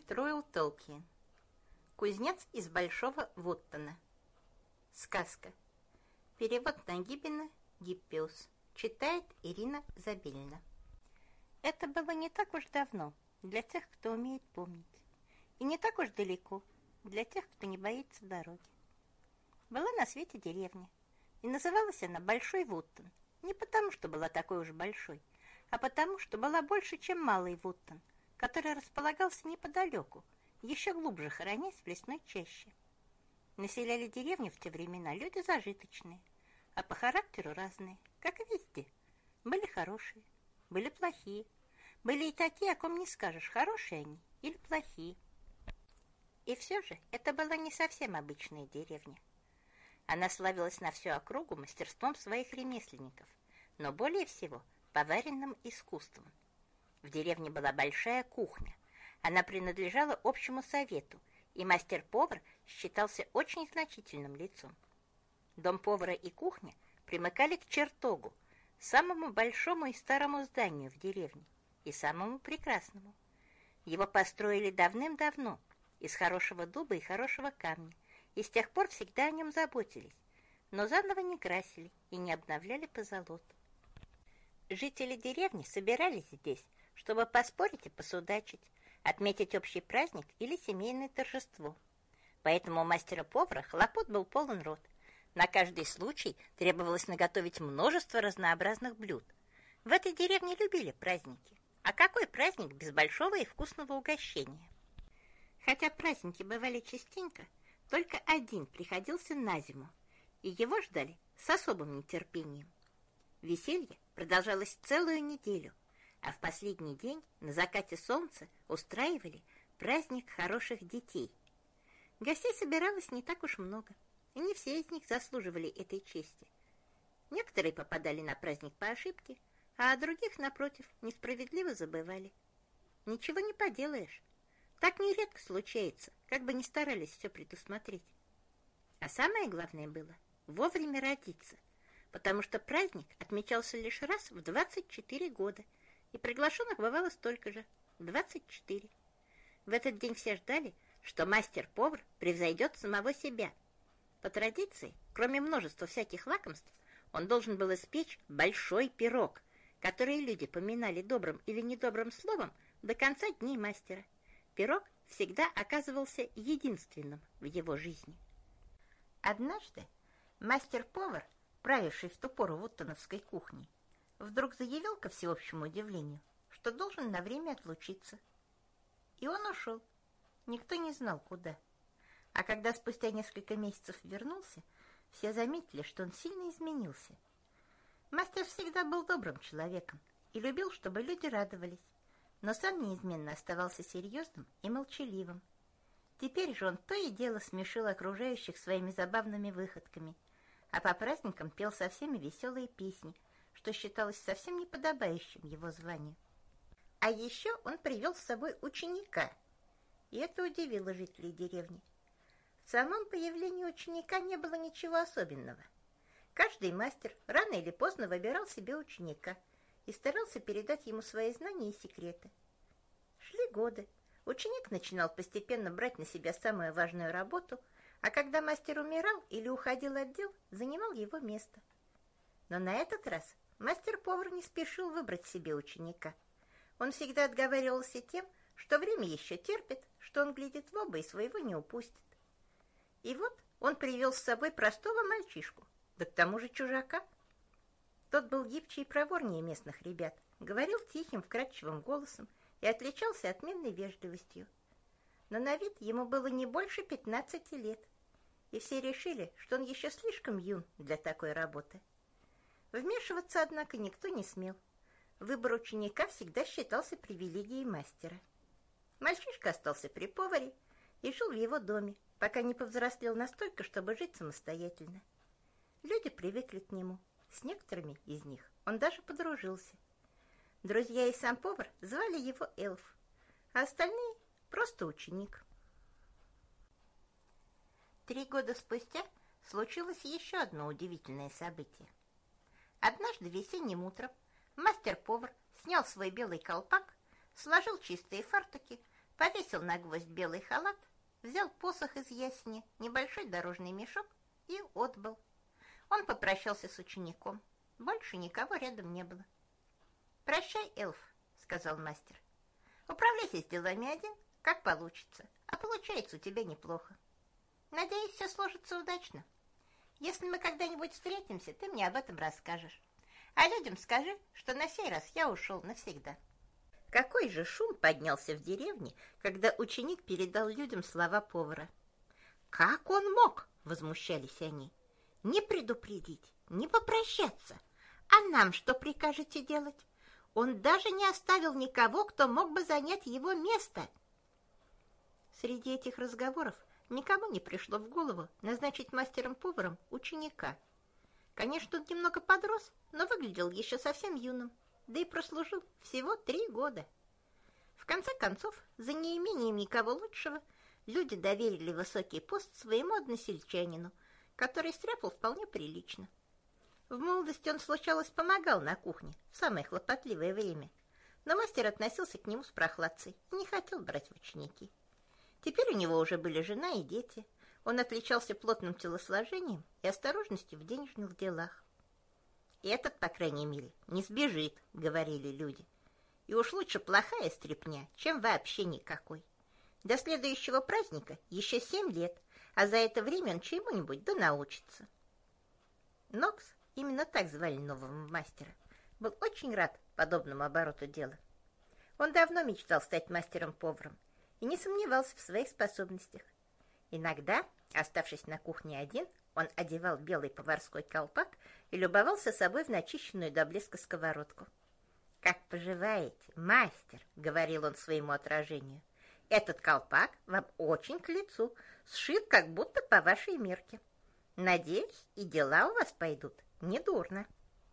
Эрнест Руэлл Толкиен. Кузнец из Большого Вуттона. Сказка. Перевод Нагибина Гиппиус. Читает Ирина Забелина. Это было не так уж давно для тех, кто умеет помнить. И не так уж далеко для тех, кто не боится дороги. Была на свете деревня, и называлась она Большой Вуттон. Не потому, что была такой уж большой, а потому, что была больше, чем Малый Вуттон, который располагался неподалеку, еще глубже хоронясь в лесной чаще. Населяли деревню в те времена люди зажиточные, а по характеру разные, как и везде. Были хорошие, были плохие, были и такие, о ком не скажешь, хорошие они или плохие. И все же это была не совсем обычная деревня. Она славилась на всю округу мастерством своих ремесленников, но более всего поваренным искусством. В деревне была большая кухня. Она принадлежала общему совету, и мастер-повар считался очень значительным лицом. Дом повара и кухня примыкали к чертогу, самому большому и старому зданию в деревне, и самому прекрасному. Его построили давным-давно, из хорошего дуба и хорошего камня, и с тех пор всегда о нем заботились, но заново не красили и не обновляли позолоту. Жители деревни собирались здесь, чтобы поспорить и посудачить, отметить общий праздник или семейное торжество. Поэтому у мастера-повара хлопот был полон рот. На каждый случай требовалось наготовить множество разнообразных блюд. В этой деревне любили праздники. А какой праздник без большого и вкусного угощения? Хотя праздники бывали частенько, только один приходился на зиму, и его ждали с особым нетерпением. Веселье продолжалось целую неделю, а в последний день на закате солнца устраивали праздник хороших детей. Гостей собиралось не так уж много, и не все из них заслуживали этой чести. Некоторые попадали на праздник по ошибке, а о других, напротив, несправедливо забывали. Ничего не поделаешь. Так нередко случается, как бы ни старались все предусмотреть. А самое главное было вовремя родиться, потому что праздник отмечался лишь раз в 24 года, и приглашенных бывало столько же – 24. В этот день все ждали, что мастер-повар превзойдет самого себя. По традиции, кроме множества всяких лакомств, он должен был испечь большой пирог, который люди поминали добрым или недобрым словом до конца дней мастера. Пирог всегда оказывался единственным в его жизни. Однажды мастер-повар, правивший в ту пору вуттоновской кухней, вдруг заявил ко всеобщему удивлению, что должен на время отлучиться. И он ушел. Никто не знал, куда. А когда спустя несколько месяцев вернулся, все заметили, что он сильно изменился. Мастер всегда был добрым человеком и любил, чтобы люди радовались, но сам неизменно оставался серьезным и молчаливым. Теперь же он то и дело смешил окружающих своими забавными выходками, а по праздникам пел со всеми веселые песни, что считалось совсем неподобающим его званию. А еще он привел с собой ученика, и это удивило жителей деревни. В самом появлении ученика не было ничего особенного. Каждый мастер рано или поздно выбирал себе ученика и старался передать ему свои знания и секреты. Шли годы. Ученик начинал постепенно брать на себя самую важную работу, а когда мастер умирал или уходил от дел, занимал его место. Но на этот раз мастер-повар не спешил выбрать себе ученика. Он всегда отговаривался тем, что время еще терпит, что он глядит в оба и своего не упустит. И вот он привел с собой простого мальчишку, да к тому же чужака. Тот был гибче и проворнее местных ребят, говорил тихим, вкрадчивым голосом и отличался отменной вежливостью. Но на вид ему было не больше 15 лет, и все решили, что он еще слишком юн для такой работы. Вмешиваться, однако, никто не смел. Выбор ученика всегда считался привилегией мастера. Мальчишка остался при поваре и жил в его доме, пока не повзрослел настолько, чтобы жить самостоятельно. Люди привыкли к нему. С некоторыми из них он даже подружился. Друзья и сам повар звали его Эльф, а остальные – просто ученик. 3 года спустя случилось еще одно удивительное событие. Однажды весенним утром мастер-повар снял свой белый колпак, сложил чистые фартуки, повесил на гвоздь белый халат, взял посох из ясеня, небольшой дорожный мешок и отбыл. Он попрощался с учеником. Больше никого рядом не было. «Прощай, эльф», — сказал мастер. «Управляйся с делами один, как получится. А получается у тебя неплохо. Надеюсь, все сложится удачно. Если мы когда-нибудь встретимся, ты мне об этом расскажешь. А людям скажи, что на сей раз я ушел навсегда». Какой же шум поднялся в деревне, когда ученик передал людям слова повара. «Как он мог?» — возмущались они. «Не предупредить, не попрощаться. А нам что прикажете делать? Он даже не оставил никого, кто мог бы занять его место». Среди этих разговоров никому не пришло в голову назначить мастером-поваром ученика. Конечно, он немного подрос, но выглядел еще совсем юным, да и прослужил всего 3 года. В конце концов, за неимением никого лучшего, люди доверили высокий пост своему односельчанину, который стряпал вполне прилично. В молодости он, случалось, помогал на кухне в самое хлопотливое время, но мастер относился к нему с прохладцей и не хотел брать в ученики. Теперь у него уже были жена и дети. Он отличался плотным телосложением и осторожностью в денежных делах. «Этот, по крайней мере, не сбежит», — говорили люди. «И уж лучше плохая стряпня, чем вообще никакой. До следующего праздника еще 7 лет, а за это время он чему-нибудь да научится». Нокс, именно так звали нового мастера, был очень рад подобному обороту дела. Он давно мечтал стать мастером-поваром и не сомневался в своих способностях. Иногда, оставшись на кухне один, он одевал белый поварской колпак и любовался собой в начищенную до блеска сковородку. «Как поживаете, мастер?» — говорил он своему отражению. «Этот колпак вам очень к лицу, сшит как будто по вашей мерке. Надеюсь, и дела у вас пойдут недурно».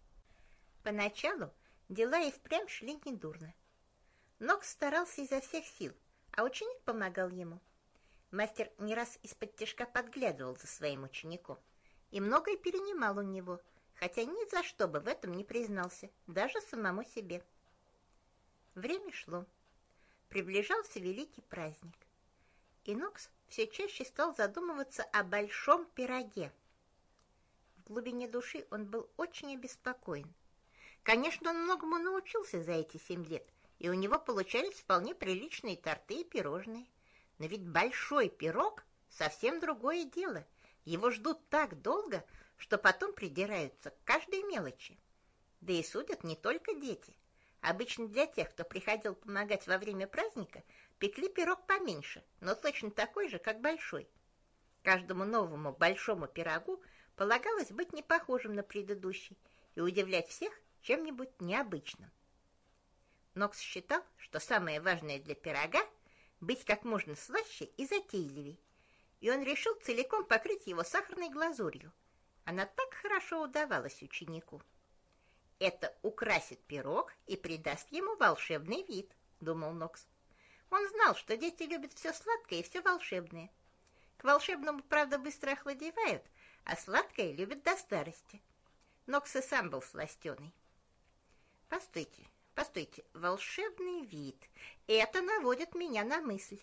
Поначалу дела и впрямь шли недурно. Нокс старался изо всех сил, а ученик помогал ему. Мастер не раз из-под тишка подглядывал за своим учеником и многое перенимал у него, хотя ни за что бы в этом не признался, даже самому себе. Время шло. Приближался великий праздник. И Нокс все чаще стал задумываться о большом пироге. В глубине души он был очень обеспокоен. Конечно, он многому научился за эти 7 лет, и у него получались вполне приличные торты и пирожные. Но ведь большой пирог — совсем другое дело. Его ждут так долго, что потом придираются к каждой мелочи. Да и судят не только дети. Обычно для тех, кто приходил помогать во время праздника, пекли пирог поменьше, но точно такой же, как большой. Каждому новому большому пирогу полагалось быть не похожим на предыдущий и удивлять всех чем-нибудь необычным. Нокс считал, что самое важное для пирога — быть как можно слаще и затейливей, и он решил целиком покрыть его сахарной глазурью. Она так хорошо удавалась ученику. «Это украсит пирог и придаст ему волшебный вид», — думал Нокс. Он знал, что дети любят все сладкое и все волшебное. К волшебному, правда, быстро охладевают, а сладкое любят до старости. Нокс и сам был сластеный. Постойте, волшебный вид. Это наводит меня на мысль.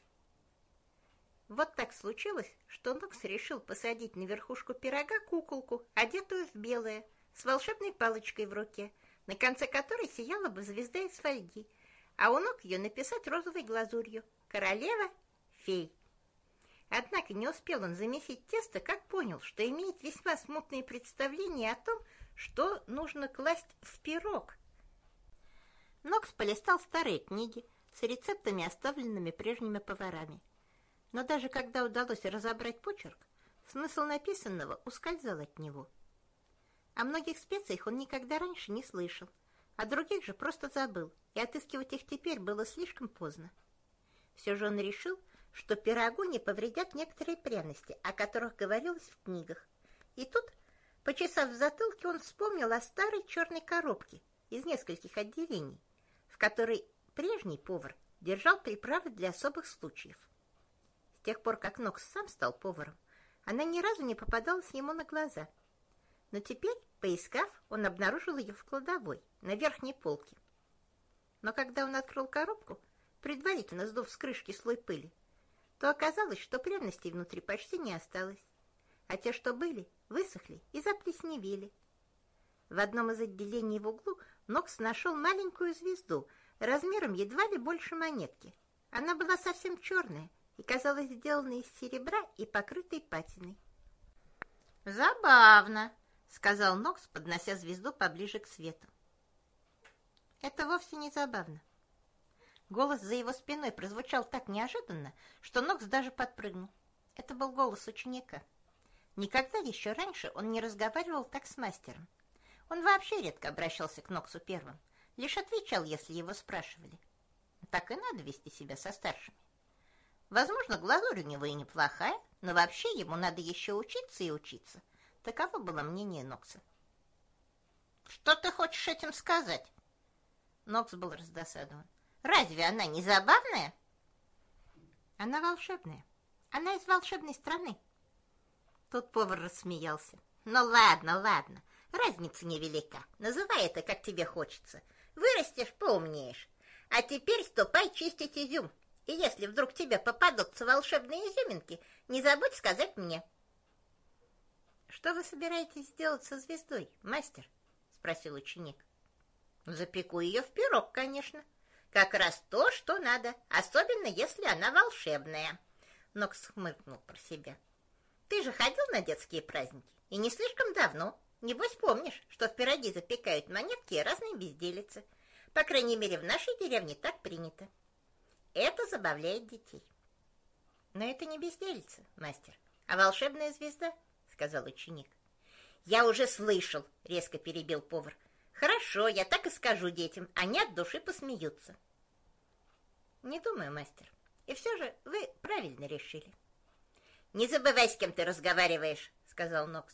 Вот так случилось, что Нокс решил посадить на верхушку пирога куколку, одетую в белое, с волшебной палочкой в руке, на конце которой сияла бы звезда из фольги, а у ног ее написать розовой глазурью «Королева-фей». Однако не успел он замесить тесто, как понял, что имеет весьма смутные представления о том, что нужно класть в пирог. Нокс полистал старые книги с рецептами, оставленными прежними поварами. Но даже когда удалось разобрать почерк, смысл написанного ускользал от него. О многих специях он никогда раньше не слышал, а других же просто забыл, и отыскивать их теперь было слишком поздно. Все же он решил, что пирогу не повредят некоторые пряности, о которых говорилось в книгах. И тут, почесав в затылке, он вспомнил о старой черной коробке из нескольких отделений, в которой прежний повар держал приправы для особых случаев. С тех пор, как Нокс сам стал поваром, она ни разу не попадалась ему на глаза. Но теперь, поискав, он обнаружил ее в кладовой, на верхней полке. Но когда он открыл коробку, предварительно сдув с крышки слой пыли, то оказалось, что пряностей внутри почти не осталось, а те, что были, высохли и заплесневели. В одном из отделений в углу Нокс нашел маленькую звезду, размером едва ли больше монетки. Она была совсем черная и казалась сделанной из серебра и покрытой патиной. «Забавно», — сказал Нокс, поднося звезду поближе к свету. «Это вовсе не забавно». Голос за его спиной прозвучал так неожиданно, что Нокс даже подпрыгнул. Это был голос ученика. Никогда еще раньше он не разговаривал так с мастером. Он вообще редко обращался к Ноксу первым, лишь отвечал, если его спрашивали. Так и надо вести себя со старшими. Возможно, глазурь у него и неплохая, но вообще ему надо еще учиться и учиться. Таково было мнение Нокса. «Что ты хочешь этим сказать?» Нокс был раздосадован. «Разве она не забавная?» «Она волшебная. Она из волшебной страны». Тут повар рассмеялся. «Ну ладно, ладно. Разница невелика. Называй это, как тебе хочется. Вырастешь, поумнеешь. А теперь ступай чистить изюм. И если вдруг тебе попадутся волшебные изюминки, не забудь сказать мне». «Что вы собираетесь сделать со звездой, мастер?» — спросил ученик. «Запеку ее в пирог, конечно. Как раз то, что надо, особенно если она волшебная». Нокс хмыкнул про себя. «Ты же ходил на детские праздники, и не слишком давно. Небось помнишь, что в пироги запекают монетки и разные безделицы. По крайней мере, в нашей деревне так принято. Это забавляет детей». «Но это не безделица, мастер, а волшебная звезда», — сказал ученик. «Я уже слышал», — резко перебил повар. «Хорошо, я так и скажу детям, они от души посмеются». «Не думаю, мастер. И все же вы правильно решили». «Не забывай, с кем ты разговариваешь», — сказал Нокс.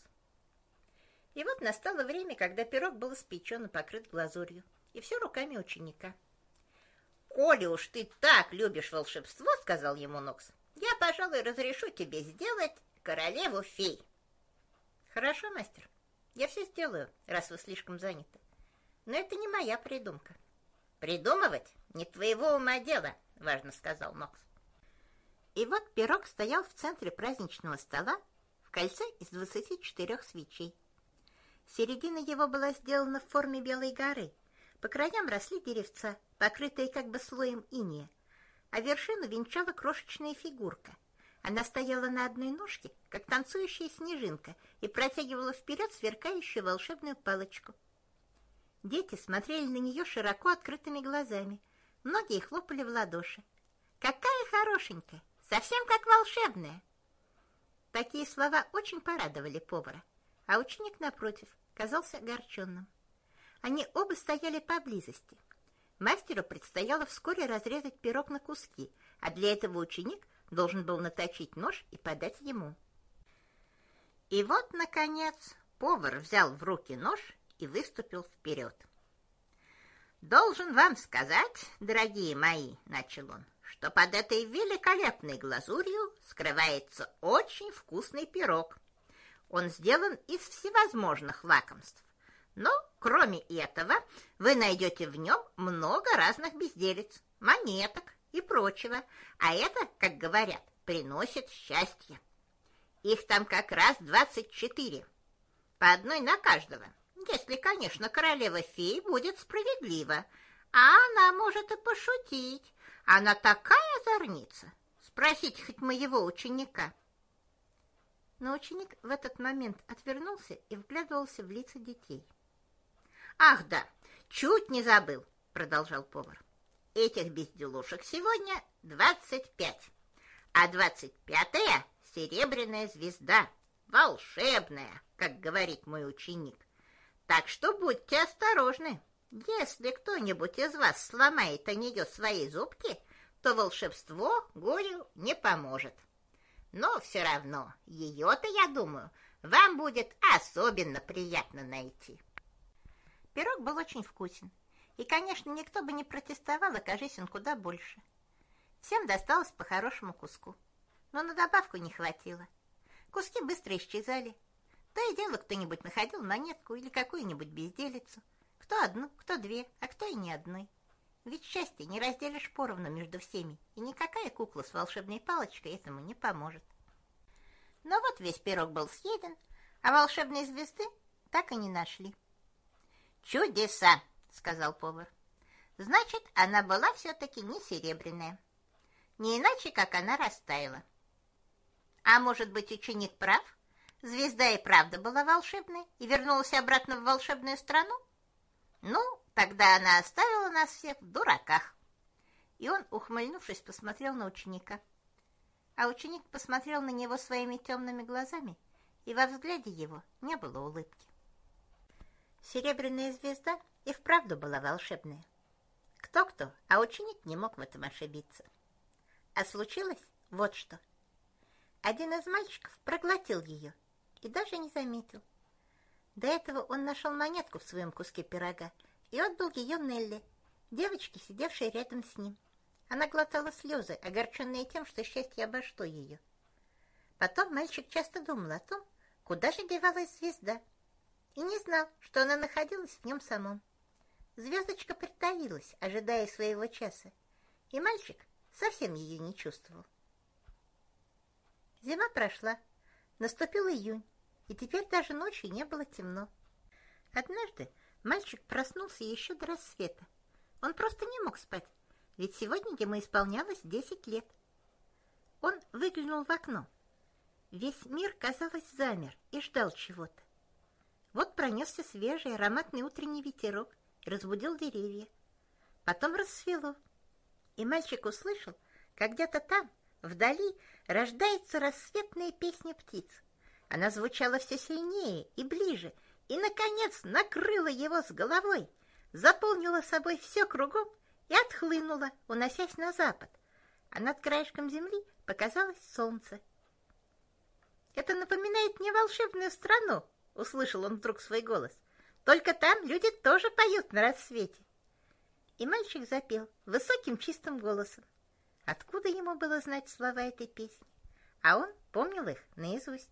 И вот настало время, когда пирог был испечен и покрыт глазурью, и все руками ученика. «Коли уж ты так любишь волшебство, — сказал ему Нокс, — я, пожалуй, разрешу тебе сделать королеву фей». «Хорошо, мастер, я все сделаю, раз вы слишком заняты. Но это не моя придумка». «Придумывать не твоего ума дело, — важно сказал Нокс. И вот пирог стоял в центре праздничного стола в кольце из 24 свечей. Середина его была сделана в форме белой горы. По краям росли деревца, покрытые как бы слоем инея, а вершину венчала крошечная фигурка. Она стояла на одной ножке, как танцующая снежинка, и протягивала вперед сверкающую волшебную палочку. Дети смотрели на нее широко открытыми глазами. Многие хлопали в ладоши. «Какая хорошенькая! Совсем как волшебная!» Такие слова очень порадовали повара, а ученик, напротив, казался огорченным. Они оба стояли поблизости. Мастеру предстояло вскоре разрезать пирог на куски, а для этого ученик должен был наточить нож и подать ему. И вот, наконец, повар взял в руки нож и выступил вперед. «Должен вам сказать, дорогие мои, — начал он, — что под этой великолепной глазурью скрывается очень вкусный пирог. Он сделан из всевозможных лакомств. Но, кроме этого, вы найдете в нем много разных безделиц, монеток и прочего, а это, как говорят, приносит счастье. Их там как раз 24, по одной на каждого, если, конечно, королева-фей будет справедлива, а она может и пошутить. Она такая озорница. Спросите хоть моего ученика». Но ученик в этот момент отвернулся и вглядывался в лица детей. «Ах да, чуть не забыл, — продолжал повар. — Этих безделушек сегодня 25, а 25-я — серебряная звезда, волшебная, как говорит мой ученик. Так что будьте осторожны. Если кто-нибудь из вас сломает о нее свои зубки, то волшебство горю не поможет. Но все равно ее-то, я думаю, вам будет особенно приятно найти». Пирог был очень вкусен, и, конечно, никто бы не протестовал, окажись он куда больше. Всем досталось по хорошему куску, но на добавку не хватило. Куски быстро исчезали. То и дело кто-нибудь находил монетку или какую-нибудь безделицу. Кто одну, кто две, а кто и ни одной. Ведь счастье не разделишь поровну между всеми, и никакая кукла с волшебной палочкой этому не поможет. Но вот весь пирог был съеден, а волшебной звезды так и не нашли. «Чудеса!» — сказал повар. «Значит, она была все-таки не серебряная. Не иначе, как она растаяла. А может быть, ученик прав? Звезда и правда была волшебной и вернулась обратно в волшебную страну? Ну, тогда она оставила нас всех в дураках». И он, ухмыльнувшись, посмотрел на ученика. А ученик посмотрел на него своими темными глазами, и во взгляде его не было улыбки. Серебряная звезда и вправду была волшебная. Кто-кто, а ученик не мог в этом ошибиться. А случилось вот что. Один из мальчиков проглотил ее и даже не заметил. До этого он нашел монетку в своем куске пирога и отдал ее Нелли, девочке, сидевшей рядом с ним. Она глотала слезы, огорченные тем, что счастье обошло ее. Потом мальчик часто думал о том, куда же девалась звезда, и не знал, что она находилась в нем самом. Звездочка притаилась, ожидая своего часа, и мальчик совсем ее не чувствовал. Зима прошла, наступил июнь, и теперь даже ночью не было темно. Однажды мальчик проснулся еще до рассвета. Он просто не мог спать, ведь сегодня ему исполнялось 10 лет. Он выглянул в окно. Весь мир, казалось, замер и ждал чего-то. Вот пронесся свежий ароматный утренний ветерок и разбудил деревья. Потом рассвело, и мальчик услышал, как где-то там, вдали, рождается рассветная песня птиц. Она звучала все сильнее и ближе, и, наконец, накрыла его с головой, заполнила собой все кругом и отхлынула, уносясь на запад, а над краешком земли показалось солнце. «Это напоминает мне волшебную страну», — услышал он вдруг свой голос. «Только там люди тоже поют на рассвете». И мальчик запел высоким чистым голосом. Откуда ему было знать слова этой песни? А он помнил их наизусть.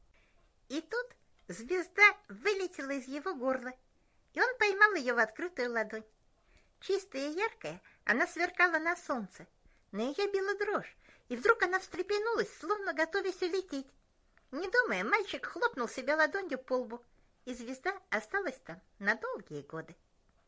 И тут звезда вылетела из его горла, и он поймал ее в открытую ладонь. Чистая и яркая, она сверкала на солнце. На ее била дрожь, и вдруг она встрепенулась, словно готовясь улететь. Не думая, мальчик хлопнул себя ладонью по лбу, и звезда осталась там на долгие годы.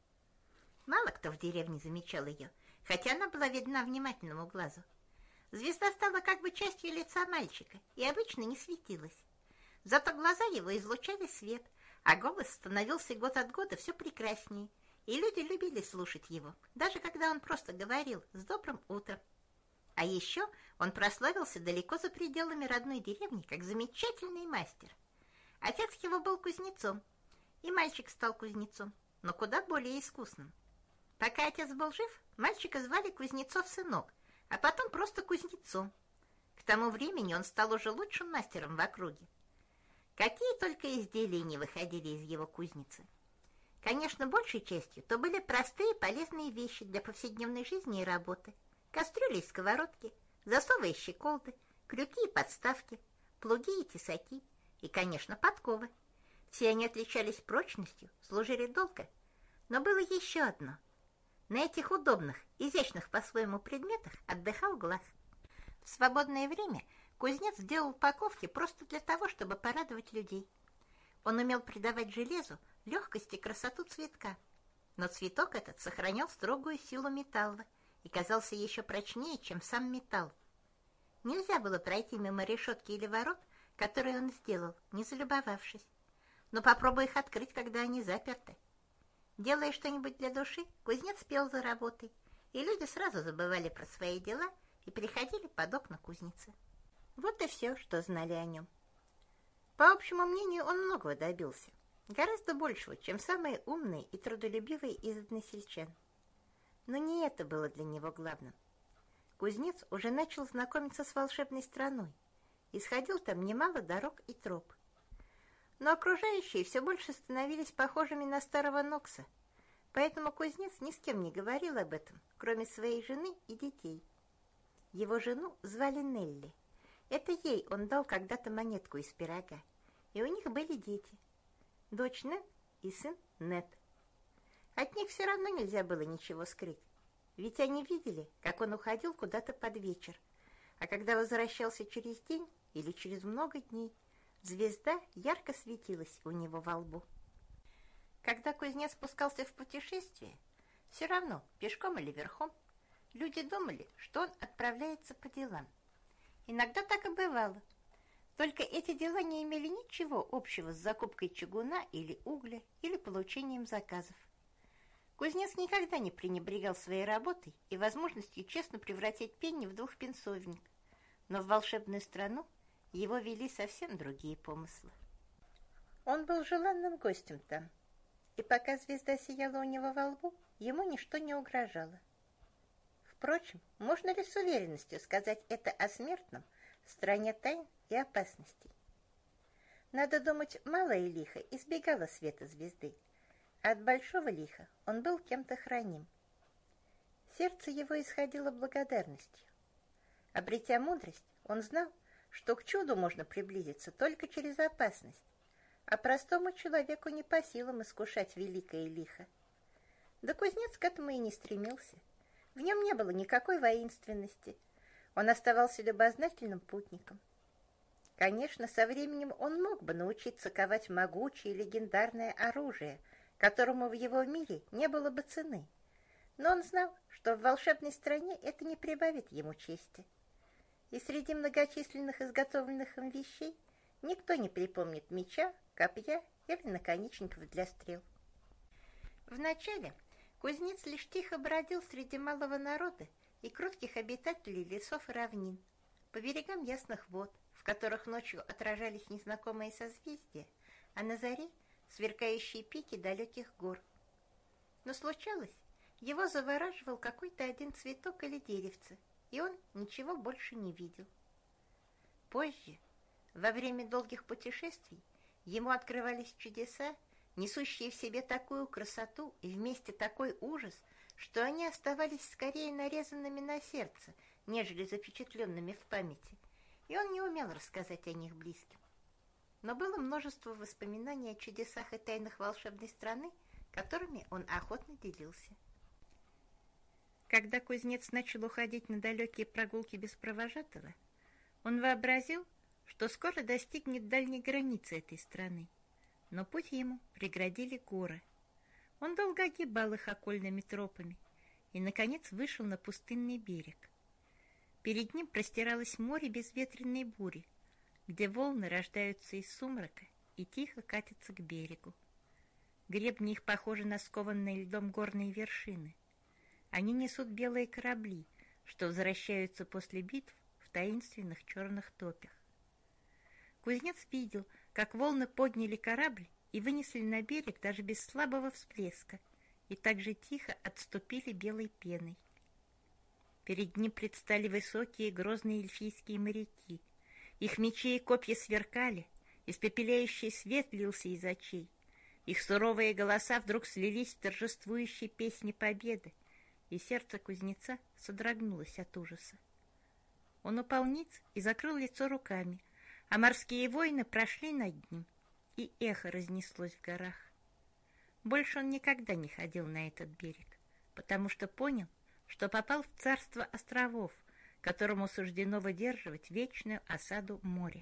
Мало кто в деревне замечал ее, хотя она была видна внимательному глазу. Звезда стала как бы частью лица мальчика и обычно не светилась. Зато глаза его излучали свет, а голос становился год от года все прекраснее, и люди любили слушать его, даже когда он просто говорил «с добрым утром». А еще он прославился далеко за пределами родной деревни, как замечательный мастер. Отец его был кузнецом, и мальчик стал кузнецом, но куда более искусным. Пока отец был жив, мальчика звали Кузнецов-сынок, а потом просто Кузнецом. К тому времени он стал уже лучшим мастером в округе. Какие только изделия не выходили из его кузницы. Конечно, большей частью то были простые полезные вещи для повседневной жизни и работы. Кастрюли и сковородки, засовы и щеколды, крюки и подставки, плуги и тесаки и, конечно, подковы. Все они отличались прочностью, служили долго. Но было еще одно. На этих удобных, изящных по-своему предметах отдыхал глаз. В свободное время кузнец делал упаковки просто для того, чтобы порадовать людей. Он умел придавать железу легкость и красоту цветка, но цветок этот сохранял строгую силу металла и казался еще прочнее, чем сам металл. Нельзя было пройти мимо решетки или ворот, которые он сделал, не залюбовавшись. Но попробуй их открыть, когда они заперты. Делая что-нибудь для души, кузнец пел за работой, и люди сразу забывали про свои дела и переходили под окна кузницы. Вот и все, что знали о нем. По общему мнению, он многого добился, гораздо большего, чем самые умные и трудолюбивые из односельчан. Но не это было для него главным. Кузнец уже начал знакомиться с волшебной страной и сходил там немало дорог и троп. Но окружающие все больше становились похожими на старого Нокса, поэтому кузнец ни с кем не говорил об этом, кроме своей жены и детей. Его жену звали Нелли. Это ей он дал когда-то монетку из пирога, и у них были дети. Дочь Нет и сын Нет. От них все равно нельзя было ничего скрыть. ведь они видели, как он уходил куда-то под вечер, а когда возвращался через день или через много дней, звезда ярко светилась у него во лбу. Когда кузнец спускался в путешествие, все равно, пешком или верхом, люди думали, что он отправляется по делам. Иногда так и бывало. Только эти дела не имели ничего общего с закупкой чугуна или угля, или получением заказов. Кузнец никогда не пренебрегал своей работой и возможностью честно превратить пенни в двухпенсовник, но в волшебную страну его вели совсем другие помыслы. Он был желанным гостем там, и пока звезда сияла у него во лбу, ему ничто не угрожало. Впрочем, можно ли с уверенностью сказать это о смертном в стране тайн и опасностей? Надо думать, малое лихо избегало света звезды, а от большого лиха он был кем-то храним. Сердце его исходило благодарностью. Обретя мудрость, он знал, что к чуду можно приблизиться только через опасность, а простому человеку не по силам искушать великое лихо. Да кузнец к этому и не стремился. В нем не было никакой воинственности. Он оставался любознательным путником. Конечно, со временем он мог бы научиться ковать могучее легендарное оружие, которому в его мире не было бы цены. Но он знал, что в волшебной стране это не прибавит ему чести. И среди многочисленных изготовленных им вещей никто не припомнит меча, копья или наконечников для стрел. Вначале кузнец лишь тихо бродил среди малого народа и кротких обитателей лесов и равнин, по берегам ясных вод, в которых ночью отражались незнакомые созвездия, а на заре сверкающие пики далеких гор. Но случалось, его завораживал какой-то один цветок или деревце, и он ничего больше не видел. Позже, во время долгих путешествий, ему открывались чудеса, несущие в себе такую красоту и вместе такой ужас, что они оставались скорее нарезанными на сердце, нежели запечатленными в памяти, и он не умел рассказать о них близким. Но было множество воспоминаний о чудесах и тайнах волшебной страны, которыми он охотно делился. Когда кузнец начал уходить на далекие прогулки без провожатого, он вообразил, что скоро достигнет дальней границы этой страны, но путь ему преградили горы. Он долго огибал их окольными тропами и, наконец, вышел на пустынный берег. Перед ним простиралось море безветренной бури, где волны рождаются из сумрака и тихо катятся к берегу. Гребни их похожи на скованные льдом горные вершины. Они несут белые корабли, что возвращаются после битв в таинственных черных топях. Кузнец видел, как волны подняли корабль и вынесли на берег даже без слабого всплеска, и так же тихо отступили белой пеной. Перед ним предстали высокие грозные эльфийские моряки. Их мечи и копья сверкали, испепеляющий свет лился из очей. Их суровые голоса вдруг слились в торжествующей песне победы, и сердце кузнеца содрогнулось от ужаса. Он упал ниц и закрыл лицо руками, а морские воины прошли над ним, и эхо разнеслось в горах. Больше он никогда не ходил на этот берег, потому что понял, что попал в царство островов, которому суждено выдерживать вечную осаду моря.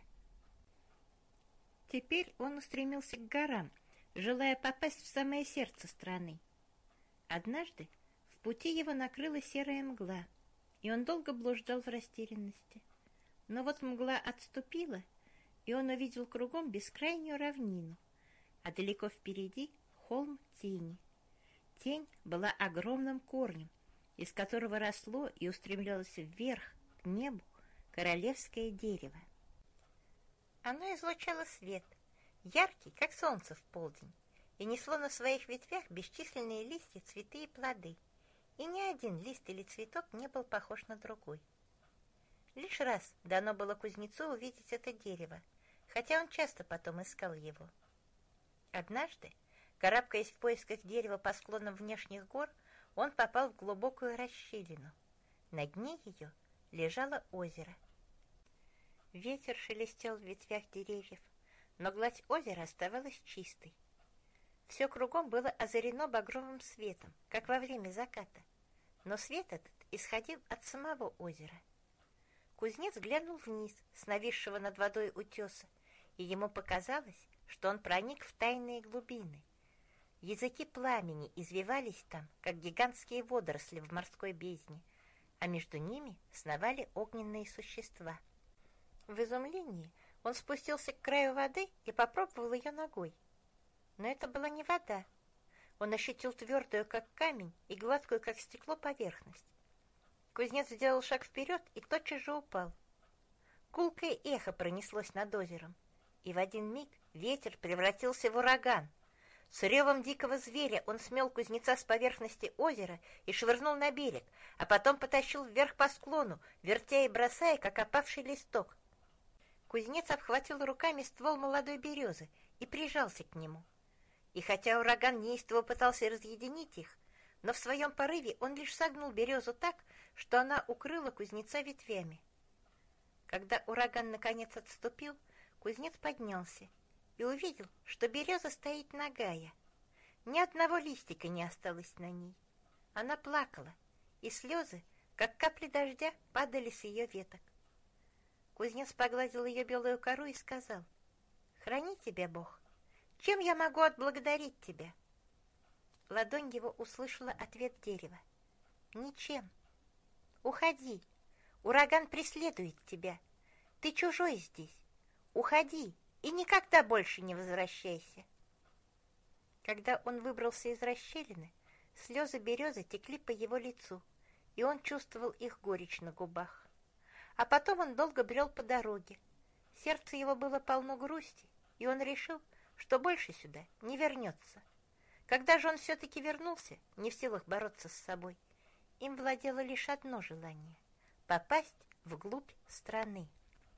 Теперь он устремился к горам, желая попасть в самое сердце страны. Однажды в пути его накрыла серая мгла, и он долго блуждал в растерянности. Но вот мгла отступила, и он увидел кругом бескрайнюю равнину, а далеко впереди холм тени. Тень была огромным корнем, из которого росло и устремлялось вверх, к небу, королевское дерево. Оно излучало свет, яркий, как солнце в полдень, и несло на своих ветвях бесчисленные листья, цветы и плоды, и ни один лист или цветок не был похож на другой. Лишь раз дано было кузнецу увидеть это дерево, хотя он часто потом искал его. Однажды, карабкаясь в поисках дерева по склонам внешних гор, он попал в глубокую расщелину. На дне ее лежало озеро. Ветер шелестел в ветвях деревьев, но гладь озера оставалась чистой. Все кругом было озарено багровым светом, как во время заката, но свет этот исходил от самого озера. Кузнец глянул вниз с нависшего над водой утеса, и ему показалось, что он проник в тайные глубины. Языки пламени извивались там, как гигантские водоросли в морской бездне, а между ними сновали огненные существа. В изумлении он спустился к краю воды и попробовал ее ногой. Но это была не вода. Он ощутил твердую, как камень, и гладкую, как стекло, поверхность. Кузнец сделал шаг вперед и тотчас же упал. Гулкое эхо пронеслось над озером, и в один миг ветер превратился в ураган. С ревом дикого зверя он смел кузнеца с поверхности озера и швырнул на берег, а потом потащил вверх по склону, вертя и бросая, как опавший листок. Кузнец обхватил руками ствол молодой березы и прижался к нему. И хотя ураган неистово пытался разъединить их, но в своем порыве он лишь согнул березу так, что она укрыла кузнеца ветвями. Когда ураган наконец отступил, кузнец поднялся и увидел, что береза стоит нагая. Ни одного листика не осталось на ней. Она плакала, и слезы, как капли дождя, падали с ее веток. Кузнец погладил ее белую кору и сказал: «Храни тебя Бог. Чем я могу отблагодарить тебя?» Ладонь его услышала ответ дерева: «Ничем. Уходи. Ураган преследует тебя. Ты чужой здесь. Уходи и никогда больше не возвращайся». Когда он выбрался из расщелины, слезы березы текли по его лицу, и он чувствовал их горечь на губах. А потом он долго брел по дороге. Сердце его было полно грусти, и он решил, что больше сюда не вернется. Когда же он все-таки вернулся, не в силах бороться с собой, им владело лишь одно желание — попасть вглубь страны.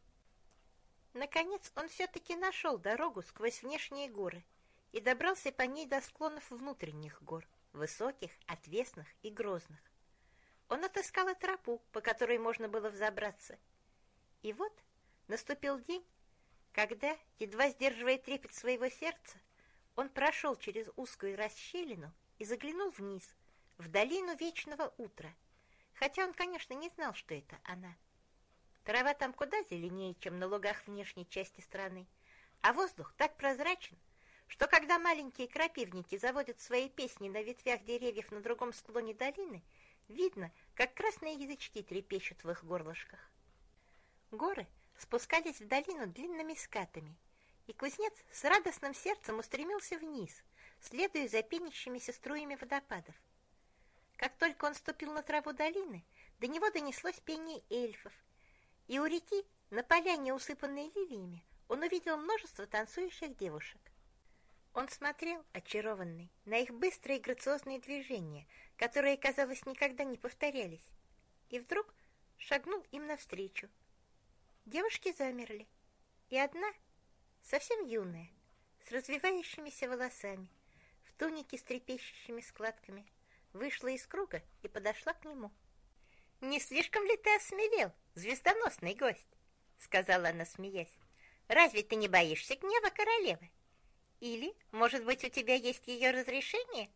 Наконец он все-таки нашел дорогу сквозь внешние горы и добрался по ней до склонов внутренних гор, высоких, отвесных и грозных. Он отыскал тропу, по которой можно было взобраться. И вот наступил день, когда, едва сдерживая трепет своего сердца, он прошел через узкую расщелину и заглянул вниз, в долину вечного утра, хотя он, конечно, не знал, что это она. Трава там куда зеленее, чем на лугах внешней части страны, а воздух так прозрачен, что когда маленькие крапивники заводят свои песни на ветвях деревьев на другом склоне долины, видно, как красные язычки трепещут в их горлышках. Горы спускались в долину длинными скатами, и кузнец с радостным сердцем устремился вниз, следуя за пенящимися струями водопадов. Как только он ступил на траву долины, до него донеслось пение эльфов, и у реки, на поляне, усыпанной лилиями, он увидел множество танцующих девушек. Он смотрел, очарованный, на их быстрые грациозные движения, которые, казалось, никогда не повторялись, и вдруг шагнул им навстречу. Девушки замерли, и одна, совсем юная, с развивающимися волосами, в тунике с трепещущими складками, вышла из круга и подошла к нему. «Не слишком ли ты осмелел, звездоносный гость?» — сказала она, смеясь. «Разве ты не боишься гнева королевы? Или, может быть, у тебя есть ее разрешение?»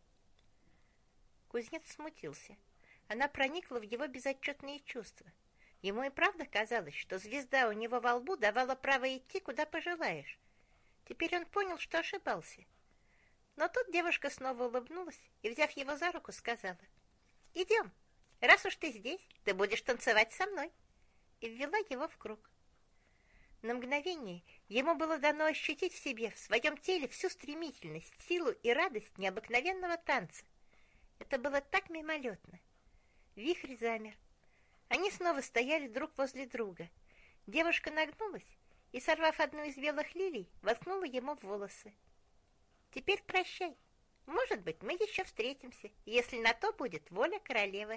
Кузнец смутился. Она проникла в его безотчетные чувства. Ему и правда казалось, что звезда у него во лбу давала право идти, куда пожелаешь. Теперь он понял, что ошибался. Но тут девушка снова улыбнулась и, взяв его за руку, сказала: «Идем, раз уж ты здесь, ты будешь танцевать со мной», и ввела его в круг. На мгновение ему было дано ощутить в себе, в своем теле, всю стремительность, силу и радость необыкновенного танца. Это было так мимолетно. Вихрь замер. Они снова стояли друг возле друга. Девушка нагнулась и, сорвав одну из белых лилий, воткнула ему в волосы. «Теперь прощай. Может быть, мы еще встретимся, если на то будет воля королевы».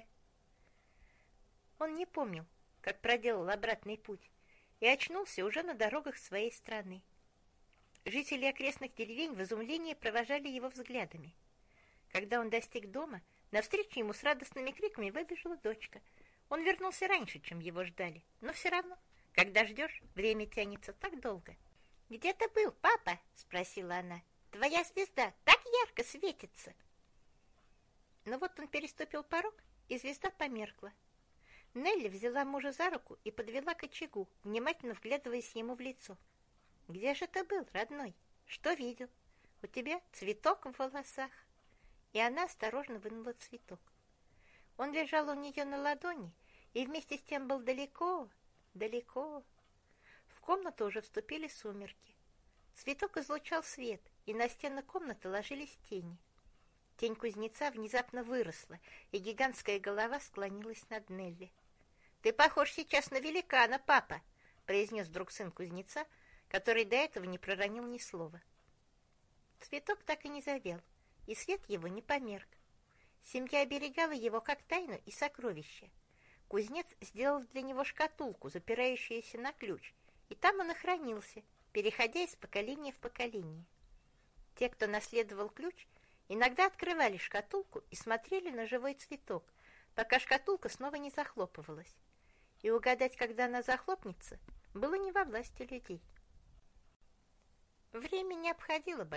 Он не помнил, как проделал обратный путь, и очнулся уже на дорогах своей страны. Жители окрестных деревень в изумлении провожали его взглядами. Когда он достиг дома, навстречу ему с радостными криками выбежала дочка. Он вернулся раньше, чем его ждали, но все равно, когда ждешь, время тянется так долго. «Где ты был, папа?» — спросила она. «Твоя звезда так ярко светится». Но вот он переступил порог и звезда померкла. Нелли взяла мужа за руку и подвела к очагу, внимательно вглядываясь ему в лицо. «Где же ты был, родной? Что видел? У тебя цветок в волосах». И она осторожно вынула цветок. Он лежал у нее на ладони и вместе с тем был далеко, далеко. В комнату уже вступили сумерки. Цветок излучал свет, и на стены комнаты ложились тени. Тень кузнеца внезапно выросла, и гигантская голова склонилась над Нелли. «Ты похож сейчас на великана, папа!» — произнес вдруг сын кузнеца, который до этого не проронил ни слова. Цветок так и не завел, и свет его не померк. Семья оберегала его как тайну и сокровище. Кузнец сделал для него шкатулку, запирающуюся на ключ, и там он и хранился, переходя из поколения в поколение. Те, кто наследовал ключ, иногда открывали шкатулку и смотрели на живой цветок, пока шкатулка снова не захлопывалась. И угадать, когда она захлопнется, было не во власти людей. Время не обходило